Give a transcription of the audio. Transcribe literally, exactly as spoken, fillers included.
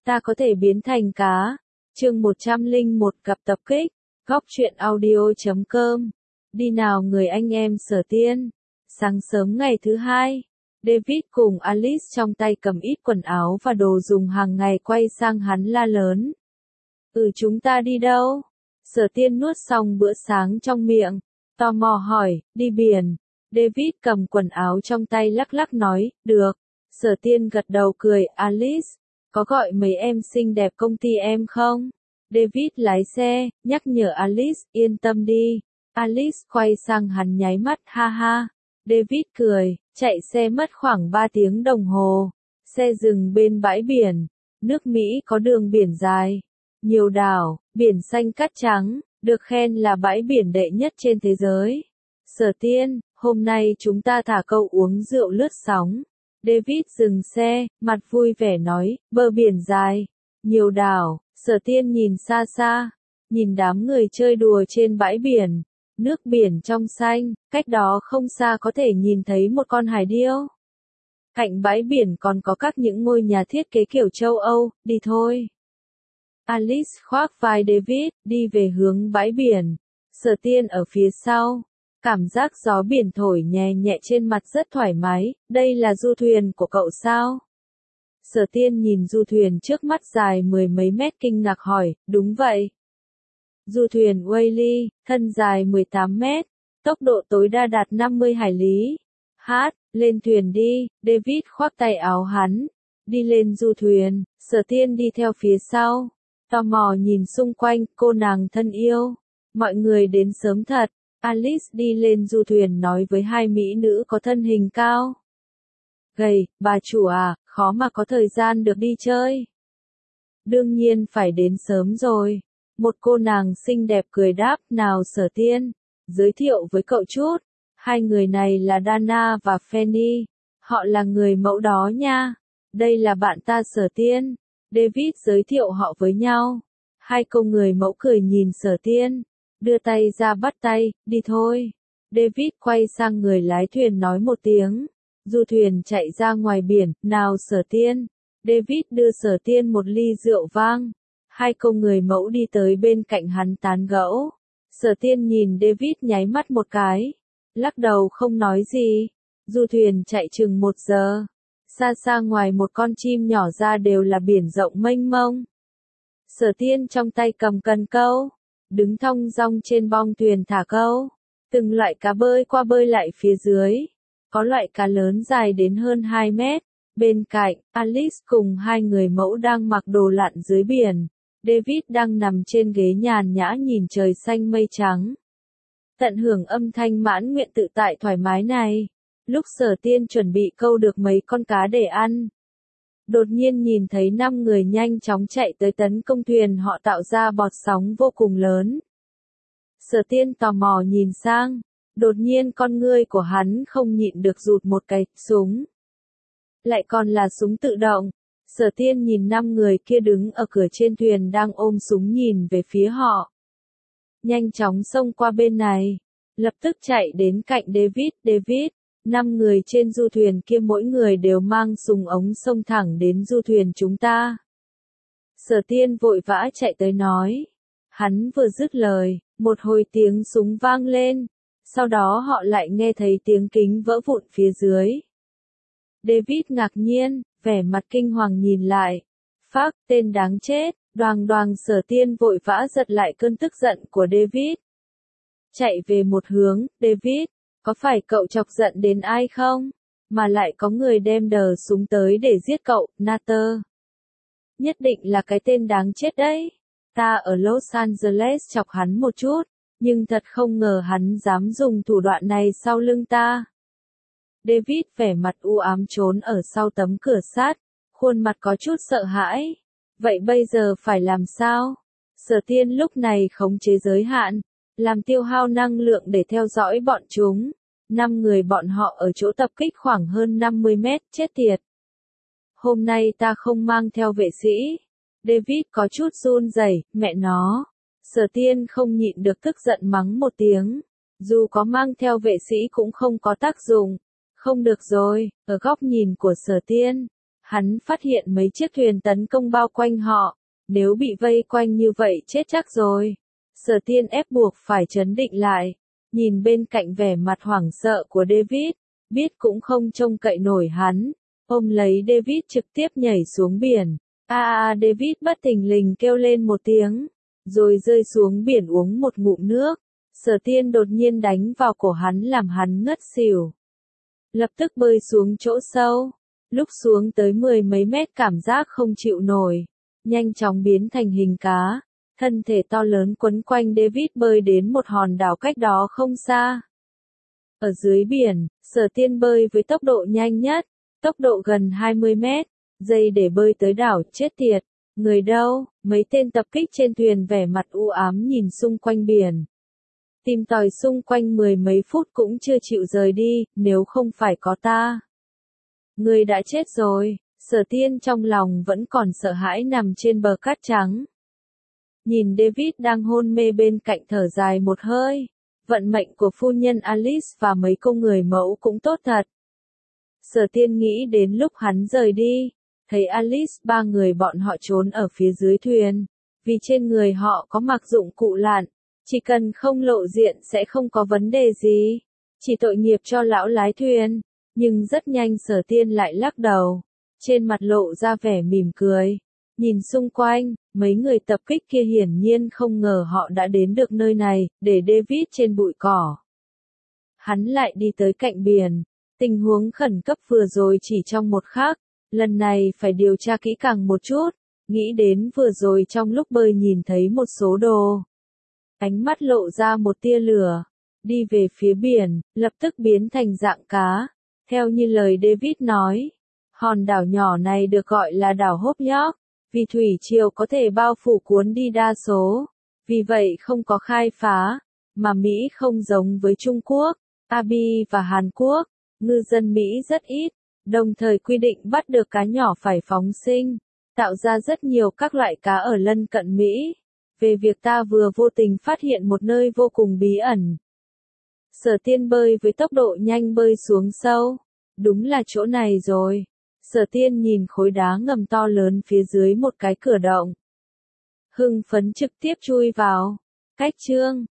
Ta có thể biến thành cá. Chương một trăm lẻ một gặp tập kích. Góc truyện audio chấm com. Đi nào người anh em Sở Tiên. Sáng sớm ngày thứ hai, David cùng Alice trong tay cầm ít quần áo và đồ dùng hàng ngày quay sang hắn la lớn. Ừ, chúng ta đi đâu? Sở Tiên nuốt xong bữa sáng trong miệng, tò mò hỏi, đi biển. David cầm quần áo trong tay lắc lắc nói, được. Sở Tiên gật đầu cười, Alice, có gọi mấy em xinh đẹp công ty em không? David lái xe, nhắc nhở Alice, yên tâm đi. Alice quay sang hắn nháy mắt, ha ha. David cười, chạy xe mất khoảng ba tiếng đồng hồ. Xe dừng bên bãi biển. Nước Mỹ có đường biển dài, nhiều đảo, biển xanh cát trắng, được khen là bãi biển đệ nhất trên thế giới. Sở Tiên, hôm nay chúng ta thả câu uống rượu lướt sóng. David dừng xe, mặt vui vẻ nói, bờ biển dài, nhiều đảo. Sở Tiên nhìn xa xa, nhìn đám người chơi đùa trên bãi biển. Nước biển trong xanh, cách đó không xa có thể nhìn thấy một con hải điêu. Cạnh bãi biển còn có các những ngôi nhà thiết kế kiểu châu Âu, đi thôi. Alice khoác vai David, đi về hướng bãi biển. Sở Tiên ở phía sau. Cảm giác gió biển thổi nhẹ nhẹ trên mặt rất thoải mái, đây là du thuyền của cậu sao? Sở Tiên nhìn du thuyền trước mắt dài mười mấy mét kinh ngạc hỏi, đúng vậy. Du thuyền Whaley, thân dài mười tám mét, tốc độ tối đa đạt năm mươi hải lý. Hát, lên thuyền đi, David khoác tay áo hắn. Đi lên du thuyền, Sở Tiên đi theo phía sau. Tò mò nhìn xung quanh, cô nàng thân yêu. Mọi người đến sớm thật. Alice đi lên du thuyền nói với hai mỹ nữ có thân hình cao. Gầy, bà chủ à, khó mà có thời gian được đi chơi. Đương nhiên phải đến sớm rồi. Một cô nàng xinh đẹp cười đáp, nào Sở Tiên, giới thiệu với cậu chút. Hai người này là Dana và Fanny. Họ là người mẫu đó nha. Đây là bạn ta Sở Tiên. David giới thiệu họ với nhau. Hai cô người mẫu cười nhìn Sở Tiên, đưa tay ra bắt tay, đi thôi. David quay sang người lái thuyền nói một tiếng. Du thuyền chạy ra ngoài biển, nào Sở Tiên. David đưa Sở Tiên một ly rượu vang. Hai cô người mẫu đi tới bên cạnh hắn tán gẫu. Sở Tiên nhìn David nháy mắt một cái, lắc đầu không nói gì. Du thuyền chạy chừng một giờ. Xa xa ngoài một con chim nhỏ ra đều là biển rộng mênh mông. Sở Tiên trong tay cầm cần câu, đứng thong dong trên bong thuyền thả câu. Từng loại cá bơi qua bơi lại phía dưới. Có loại cá lớn dài đến hơn hai mét. Bên cạnh, Alice cùng hai người mẫu đang mặc đồ lặn dưới biển. David đang nằm trên ghế nhàn nhã nhìn trời xanh mây trắng. Tận hưởng âm thanh mãn nguyện tự tại thoải mái này. Lúc Sở Tiên chuẩn bị câu được mấy con cá để ăn, đột nhiên nhìn thấy năm người nhanh chóng chạy tới tấn công thuyền, họ tạo ra bọt sóng vô cùng lớn. Sở Tiên tò mò nhìn sang, đột nhiên con ngươi của hắn không nhịn được rụt một cái, súng. Lại còn là súng tự động. Sở Tiên nhìn năm người kia đứng ở cửa trên thuyền đang ôm súng nhìn về phía họ. Nhanh chóng xông qua bên này, lập tức chạy đến cạnh David, David. Năm người trên du thuyền kia mỗi người đều mang súng ống xông thẳng đến du thuyền chúng ta. Sở Tiên vội vã chạy tới nói. Hắn vừa dứt lời, một hồi tiếng súng vang lên. Sau đó họ lại nghe thấy tiếng kính vỡ vụn phía dưới. David ngạc nhiên, vẻ mặt kinh hoàng nhìn lại. Phác, tên đáng chết, đoàng đoàng. Sở Tiên vội vã giật lại cơn tức giận của David. Chạy về một hướng, David. Có phải cậu chọc giận đến ai không? Mà lại có người đem đờ súng tới để giết cậu, Natter. Nhất định là cái tên đáng chết đấy. Ta ở Los Angeles chọc hắn một chút, nhưng thật không ngờ hắn dám dùng thủ đoạn này sau lưng ta. David vẻ mặt u ám trốn ở sau tấm cửa sắt, khuôn mặt có chút sợ hãi. Vậy bây giờ phải làm sao? Sở Tiên lúc này khống chế giới hạn, làm tiêu hao năng lượng để theo dõi bọn chúng. Năm người bọn họ ở chỗ tập kích khoảng hơn năm mươi mét, chết tiệt. Hôm nay ta không mang theo vệ sĩ. David có chút run rẩy, mẹ nó. Sở Tiên không nhịn được tức giận mắng một tiếng. Dù có mang theo vệ sĩ cũng không có tác dụng. Không được rồi, ở góc nhìn của Sở Tiên, Hắn phát hiện mấy chiếc thuyền tấn công bao quanh họ, nếu bị vây quanh như vậy chết chắc rồi. Sở Tiên ép buộc phải trấn định lại, nhìn bên cạnh vẻ mặt hoảng sợ của David, biết cũng không trông cậy nổi hắn, ôm lấy David trực tiếp nhảy xuống biển. A a David bất thình lình kêu lên một tiếng, rồi rơi xuống biển uống một ngụm nước. Sở Tiên đột nhiên đánh vào cổ hắn làm hắn ngất xỉu. Lập tức bơi xuống chỗ sâu, lúc xuống tới mười mấy mét cảm giác không chịu nổi, nhanh chóng biến thành hình cá, thân thể to lớn quấn quanh David bơi đến một hòn đảo cách đó không xa. Ở dưới biển, Sở Tiên bơi với tốc độ nhanh nhất, tốc độ gần hai mươi mét, giây để bơi tới đảo. Chết tiệt, người đâu? Mấy tên tập kích trên thuyền vẻ mặt u ám nhìn xung quanh biển. Tìm tòi xung quanh mười mấy phút cũng chưa chịu rời đi, nếu không phải có ta. Người đã chết rồi. Sở Tiên trong lòng vẫn còn sợ hãi nằm trên bờ cát trắng. Nhìn David đang hôn mê bên cạnh thở dài một hơi. Vận mệnh của phu nhân Alice và mấy cô người mẫu cũng tốt thật. Sở Tiên nghĩ đến lúc hắn rời đi, thấy Alice ba người bọn họ trốn ở phía dưới thuyền, vì trên người họ có mặc dụng cụ lặn, chỉ cần không lộ diện sẽ không có vấn đề gì, chỉ tội nghiệp cho lão lái thuyền, nhưng rất nhanh Sở Tiên lại lắc đầu, trên mặt lộ ra vẻ mỉm cười, nhìn xung quanh, mấy người tập kích kia hiển nhiên không ngờ họ đã đến được nơi này, để David trên bụi cỏ. Hắn lại đi tới cạnh biển. Tình huống khẩn cấp vừa rồi chỉ trong một khắc, lần này phải điều tra kỹ càng một chút, nghĩ đến vừa rồi trong lúc bơi nhìn thấy một số đồ. Ánh mắt lộ ra một tia lửa, đi về phía biển, lập tức biến thành dạng cá, theo như lời David nói. Hòn đảo nhỏ này được gọi là đảo Hốp Nhóc, vì thủy triều có thể bao phủ cuốn đi đa số, vì vậy không có khai phá, mà Mỹ không giống với Trung Quốc, a bê i và Hàn Quốc. Ngư dân Mỹ rất ít, đồng thời quy định bắt được cá nhỏ phải phóng sinh, tạo ra rất nhiều các loại cá ở lân cận Mỹ. Về việc ta vừa vô tình phát hiện một nơi vô cùng bí ẩn. Sở Tiên bơi với tốc độ nhanh bơi xuống sâu. Đúng là chỗ này rồi. Sở Tiên nhìn khối đá ngầm to lớn phía dưới một cái cửa động. Hưng phấn trực tiếp chui vào. Cách chương